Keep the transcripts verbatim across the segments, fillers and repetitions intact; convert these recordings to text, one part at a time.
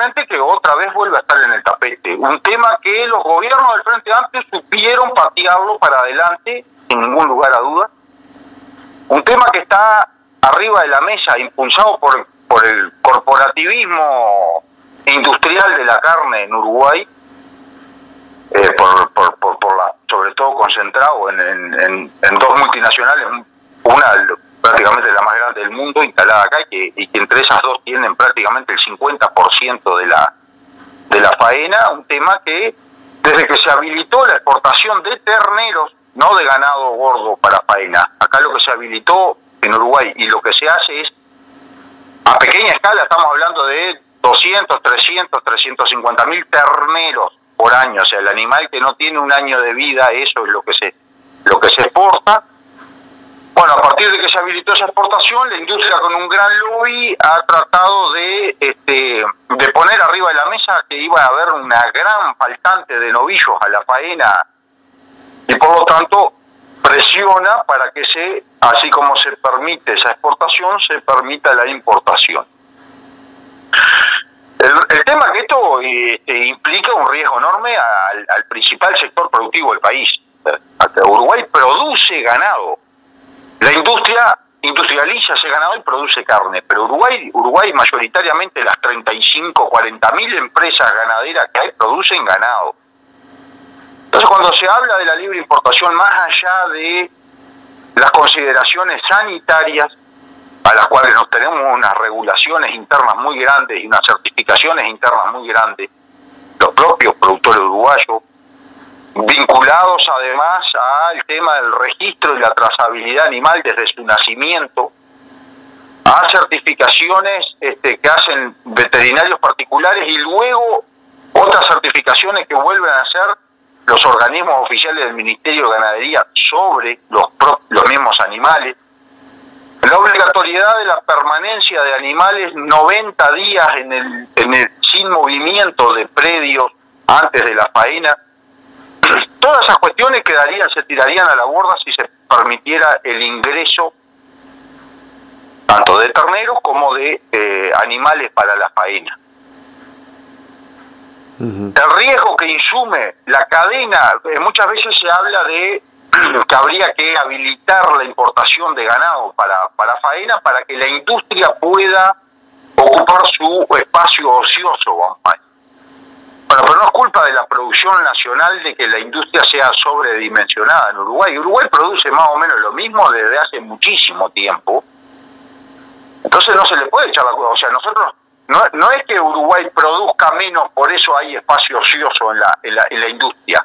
recurrente que otra vez vuelve a estar en el tapete. Un tema que los gobiernos del Frente Amplio supieron patearlo para adelante, sin ningún lugar a dudas. Un tema que está arriba de la mesa, impulsado por, por el corporativismo industrial de la carne en Uruguay, eh, por, por, por, por la, sobre todo concentrado en, en, en, en dos multinacionales, una prácticamente la más grande del mundo instalada acá, y que, y que entre esas dos tienen prácticamente el cincuenta por ciento de la, de la faena. Un tema que desde que se habilitó la exportación de terneros, no de ganado gordo para faena, acá lo que se habilitó en Uruguay y lo que se hace es a pequeña escala, estamos hablando de doscientos, trescientos, trescientos cincuenta mil terneros por año, o sea, el animal que no tiene un año de vida, eso es lo que se, lo que se exporta. Bueno, a partir de que se habilitó esa exportación, la industria con un gran lobby ha tratado de este de poner arriba de la mesa que iba a haber una gran faltante de novillos a la faena, y por lo tanto presiona para que se, así como se permite esa exportación, se permita la importación. El, el tema que esto este, implica un riesgo enorme al, al principal sector productivo del país. Uruguay produce ganado. La industria industrializa ese ganado y produce carne, pero Uruguay, Uruguay mayoritariamente las treinta y cinco, cuarenta mil empresas ganaderas que hay producen ganado. Entonces, cuando se habla de la libre importación, más allá de las consideraciones sanitarias, a las cuales nos tenemos unas regulaciones internas muy grandes y unas certificaciones internas muy grandes, los propios productores uruguayos, vinculados además al tema del registro y la trazabilidad animal desde su nacimiento, a certificaciones este, que hacen veterinarios particulares y luego otras certificaciones que vuelven a hacer los organismos oficiales del Ministerio de Ganadería sobre los, los mismos animales, la obligatoriedad de la permanencia de animales noventa días en el, en el sin movimiento de predios antes de la faena. Todas esas cuestiones quedarían, se tirarían a la borda si se permitiera el ingreso tanto de terneros como de eh, animales para la faena. Uh-huh. El riesgo que insume la cadena, eh, muchas veces se habla de que habría que habilitar la importación de ganado para, para faena para que la industria pueda ocupar su espacio ocioso, vamos a decir. Bueno, pero no es culpa de la producción nacional de que la industria sea sobredimensionada en Uruguay. Uruguay produce más o menos lo mismo desde hace muchísimo tiempo. Entonces no se le puede echar la culpa. O sea, nosotros, no, no es que Uruguay produzca menos, por eso hay espacio ocioso en la, en la, en la industria.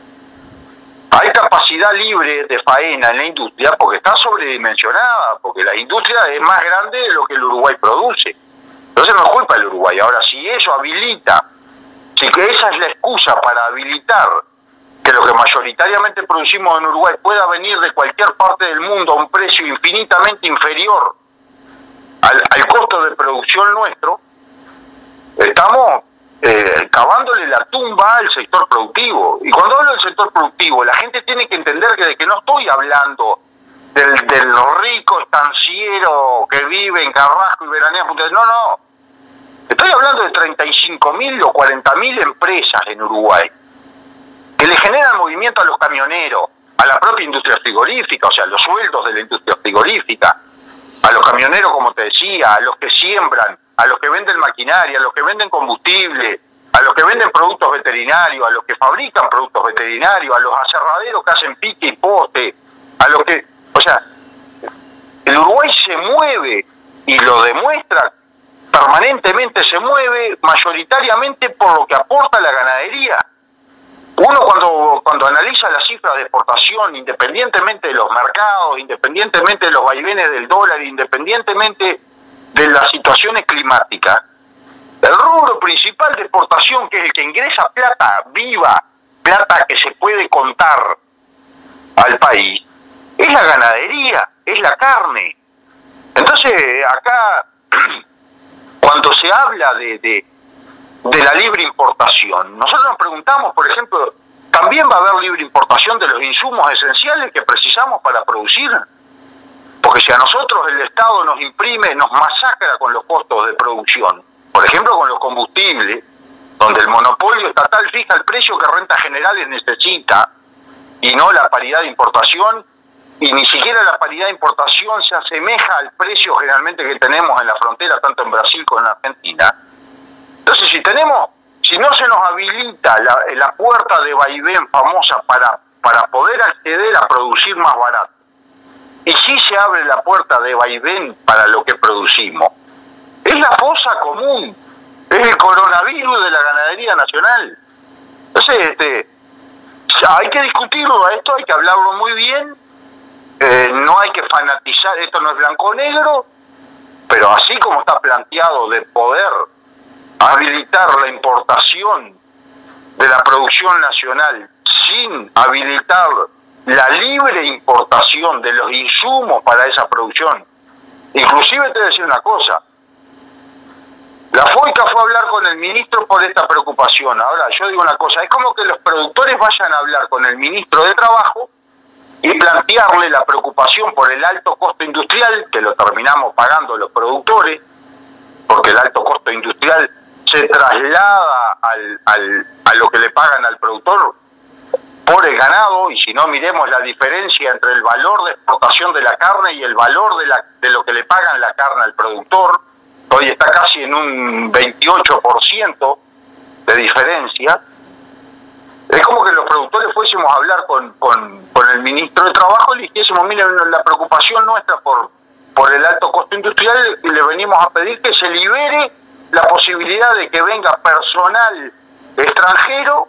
Hay capacidad libre de faena en la industria porque está sobredimensionada, porque la industria es más grande de lo que el Uruguay produce. Entonces no es culpa del Uruguay. Ahora, si eso habilita, si que esa es la excusa para habilitar que lo que mayoritariamente producimos en Uruguay pueda venir de cualquier parte del mundo a un precio infinitamente inferior al, al costo de producción nuestro, estamos eh, cavándole la tumba al sector productivo. Y cuando hablo del sector productivo, la gente tiene que entender que de que no estoy hablando del, del rico estanciero que vive en Carrasco y veranea. No, no. Estoy hablando de treinta y cinco mil o cuarenta mil empresas en Uruguay que le generan movimiento a los camioneros, a la propia industria frigorífica, o sea, los sueldos de la industria frigorífica, a los camioneros, como te decía, a los que siembran, a los que venden maquinaria, a los que venden combustible, a los que venden productos veterinarios, a los que fabrican productos veterinarios, a los aserraderos que hacen pique y poste, a los que... O sea, el Uruguay se mueve y lo demuestra, permanentemente se mueve mayoritariamente por lo que aporta la ganadería. Uno cuando cuando analiza las cifras de exportación, independientemente de los mercados, independientemente de los vaivenes del dólar, independientemente de las situaciones climáticas, el rubro principal de exportación, que es el que ingresa plata viva, plata que se puede contar al país, es la ganadería, es la carne. Entonces, acá, cuando se habla de, de, de la libre importación, nosotros nos preguntamos, por ejemplo, ¿también va a haber libre importación de los insumos esenciales que precisamos para producir? Porque si a nosotros el Estado nos imprime, nos masacra con los costos de producción, por ejemplo con los combustibles, donde el monopolio estatal fija el precio que Rentas Generales necesita y no la paridad de importación, y ni siquiera la paridad de importación se asemeja al precio generalmente que tenemos en la frontera, tanto en Brasil como en Argentina. Entonces, si tenemos, si no se nos habilita la, la puerta de vaivén famosa para, para poder acceder a producir más barato, y si se abre la puerta de vaivén para lo que producimos, es la fosa común, es el coronavirus de la ganadería nacional. Entonces, este, hay que discutirlo a esto, hay que hablarlo muy bien. Eh, no hay que fanatizar, esto no es blanco o negro, pero así como está planteado de poder habilitar la importación de la producción nacional sin habilitar la libre importación de los insumos para esa producción. Inclusive te voy a decir una cosa, la FOICA fue a hablar con el ministro por esta preocupación. Ahora, yo digo una cosa, es como que los productores vayan a hablar con el ministro de Trabajo y plantearle la preocupación por el alto costo industrial, que lo terminamos pagando los productores, porque el alto costo industrial se traslada al, al, a lo que le pagan al productor por el ganado, y si no, miremos la diferencia entre el valor de exportación de la carne y el valor de, la, de lo que le pagan la carne al productor. Hoy está casi en un veintiocho por ciento de diferencia. Es como que los productores fuésemos a hablar con, con, con el ministro de Trabajo y le dijésemos, miren, la preocupación nuestra por, por el alto costo industrial, y le venimos a pedir que se libere la posibilidad de que venga personal extranjero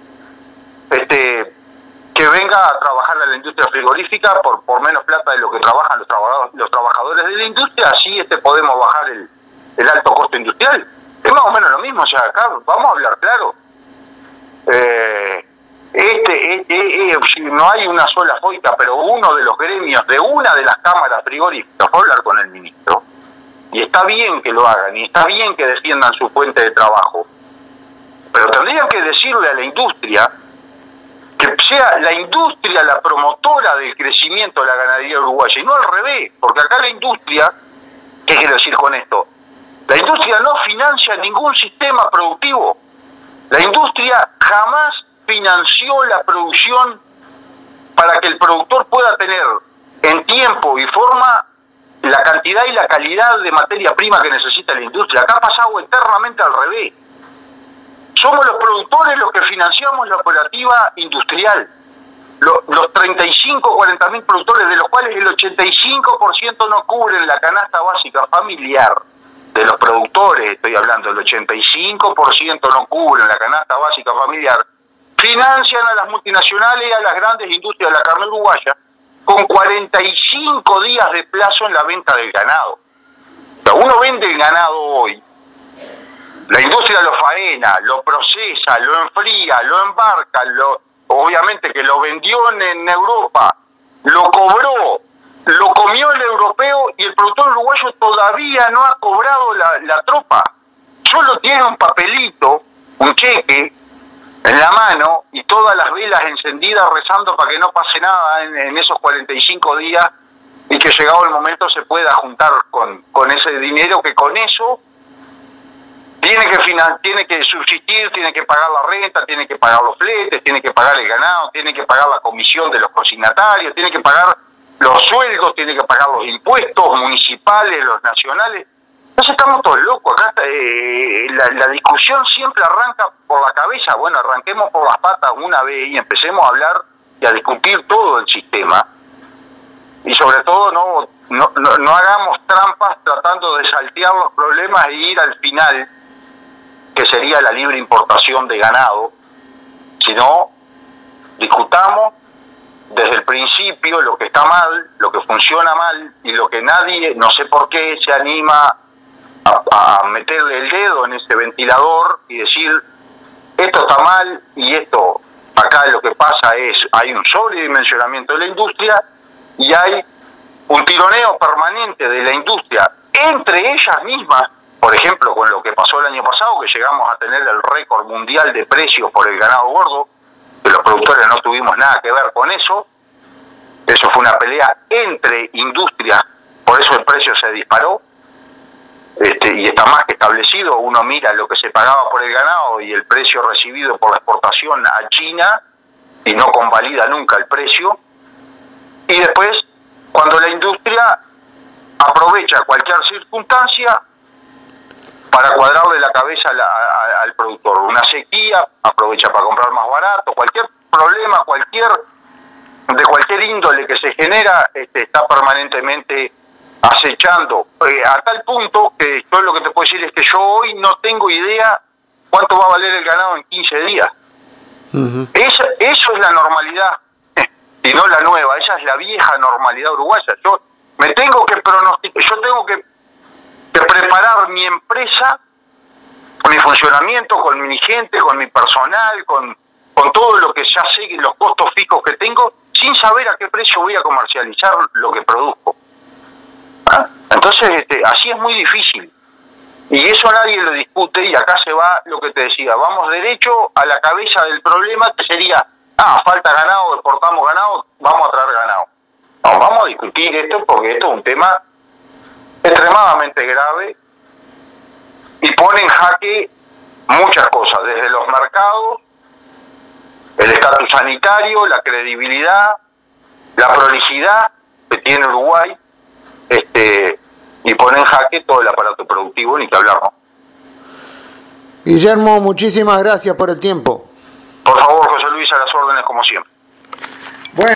este, que venga a trabajar a la industria frigorífica por, por menos plata de lo que trabajan los trabajadores, los trabajadores de la industria. Así este podemos bajar el, el alto costo industrial. Es más o menos lo mismo, o sea, acá vamos a hablar claro. Eh, este, este eh, no hay una sola FOICA, pero uno de los gremios de una de las cámaras frigoríficas fue a hablar con el ministro, y está bien que lo hagan, y está bien que defiendan su fuente de trabajo, pero tendrían que decirle a la industria que sea la industria la promotora del crecimiento de la ganadería uruguaya, y no al revés, porque acá la industria, ¿qué quiero decir con esto? La industria no financia ningún sistema productivo. La industria jamás financió la producción para que el productor pueda tener en tiempo y forma la cantidad y la calidad de materia prima que necesita la industria. Acá ha pasado eternamente al revés. Somos los productores los que financiamos la operativa industrial. Los, los treinta y cinco, cuarenta mil productores, de los cuales el ochenta y cinco por ciento no cubren la canasta básica familiar. De los productores estoy hablando, el ochenta y cinco por ciento no cubren la canasta básica familiar, financian a las multinacionales y a las grandes industrias de la carne uruguaya con cuarenta y cinco días de plazo en la venta del ganado. O sea, uno vende el ganado hoy, la industria lo faena, lo procesa, lo enfría, lo embarca, lo, obviamente que lo vendió en, en Europa, lo cobró, lo comió el europeo, y el productor uruguayo todavía no ha cobrado la, la tropa. Solo tiene un papelito, un cheque en la mano, y todas las velas encendidas rezando para que no pase nada en, en esos cuarenta y cinco días, y que llegado el momento se pueda juntar con, con ese dinero, que con eso tiene que finan, tiene que subsistir, tiene que pagar la renta, tiene que pagar los fletes, tiene que pagar el ganado, tiene que pagar la comisión de los consignatarios, tiene que pagar los sueldos, tiene que pagar los impuestos municipales, los nacionales. Entonces estamos todos locos. Acá eh, la, la discusión siempre arranca por la cabeza. Bueno, arranquemos por las patas una vez y empecemos a hablar y a discutir todo el sistema. Y sobre todo no, no, no, no hagamos trampas tratando de saltear los problemas e ir al final, que sería la libre importación de ganado, sino discutamos desde el principio lo que está mal, lo que funciona mal, y lo que nadie, no sé por qué, se anima a, a meterle el dedo en ese ventilador y decir, esto está mal, y esto, acá lo que pasa es, hay un sobredimensionamiento de la industria, y hay un tironeo permanente de la industria entre ellas mismas. Por ejemplo, con lo que pasó el año pasado, que llegamos a tener el récord mundial de precios por el ganado gordo, que los productores no tuvimos nada que ver con eso. Eso fue una pelea entre industrias, por eso el precio se disparó. este, y está más que establecido. Uno mira lo que se pagaba por el ganado y el precio recibido por la exportación a China y no convalida nunca el precio. Y después, cuando la industria aprovecha cualquier circunstancia para cuadrarle la cabeza a la, a, al productor, una sequía, aprovecha para comprar más barato, cualquier problema, cualquier de cualquier índole que se genera, este, está permanentemente acechando, eh, a tal punto que yo lo que te puedo decir es que yo hoy no tengo idea cuánto va a valer el ganado en quince días. Uh-huh. Eso, eso es la normalidad, y no la nueva, esa es la vieja normalidad uruguaya. Yo me tengo que pronosticar, yo tengo que, que preparar mi empresa, mi funcionamiento, con mi gente, con mi personal, con, con todo lo que ya sé, los costos fijos que tengo, sin saber a qué precio voy a comercializar lo que produzco. ¿Ah? Entonces, este, así es muy difícil. Y eso nadie lo discute, y acá se va lo que te decía, vamos derecho a la cabeza del problema, que sería, ah, falta ganado, exportamos ganado, vamos a traer ganado. No, vamos a discutir esto porque esto es un tema extremadamente grave y pone en jaque muchas cosas, desde los mercados, el estatus sanitario, la credibilidad, la prolijidad que tiene Uruguay, este, y pone en jaque todo el aparato productivo, ni que hablar, ¿no? Guillermo, muchísimas gracias por el tiempo. Por favor, José Luis, a las órdenes como siempre.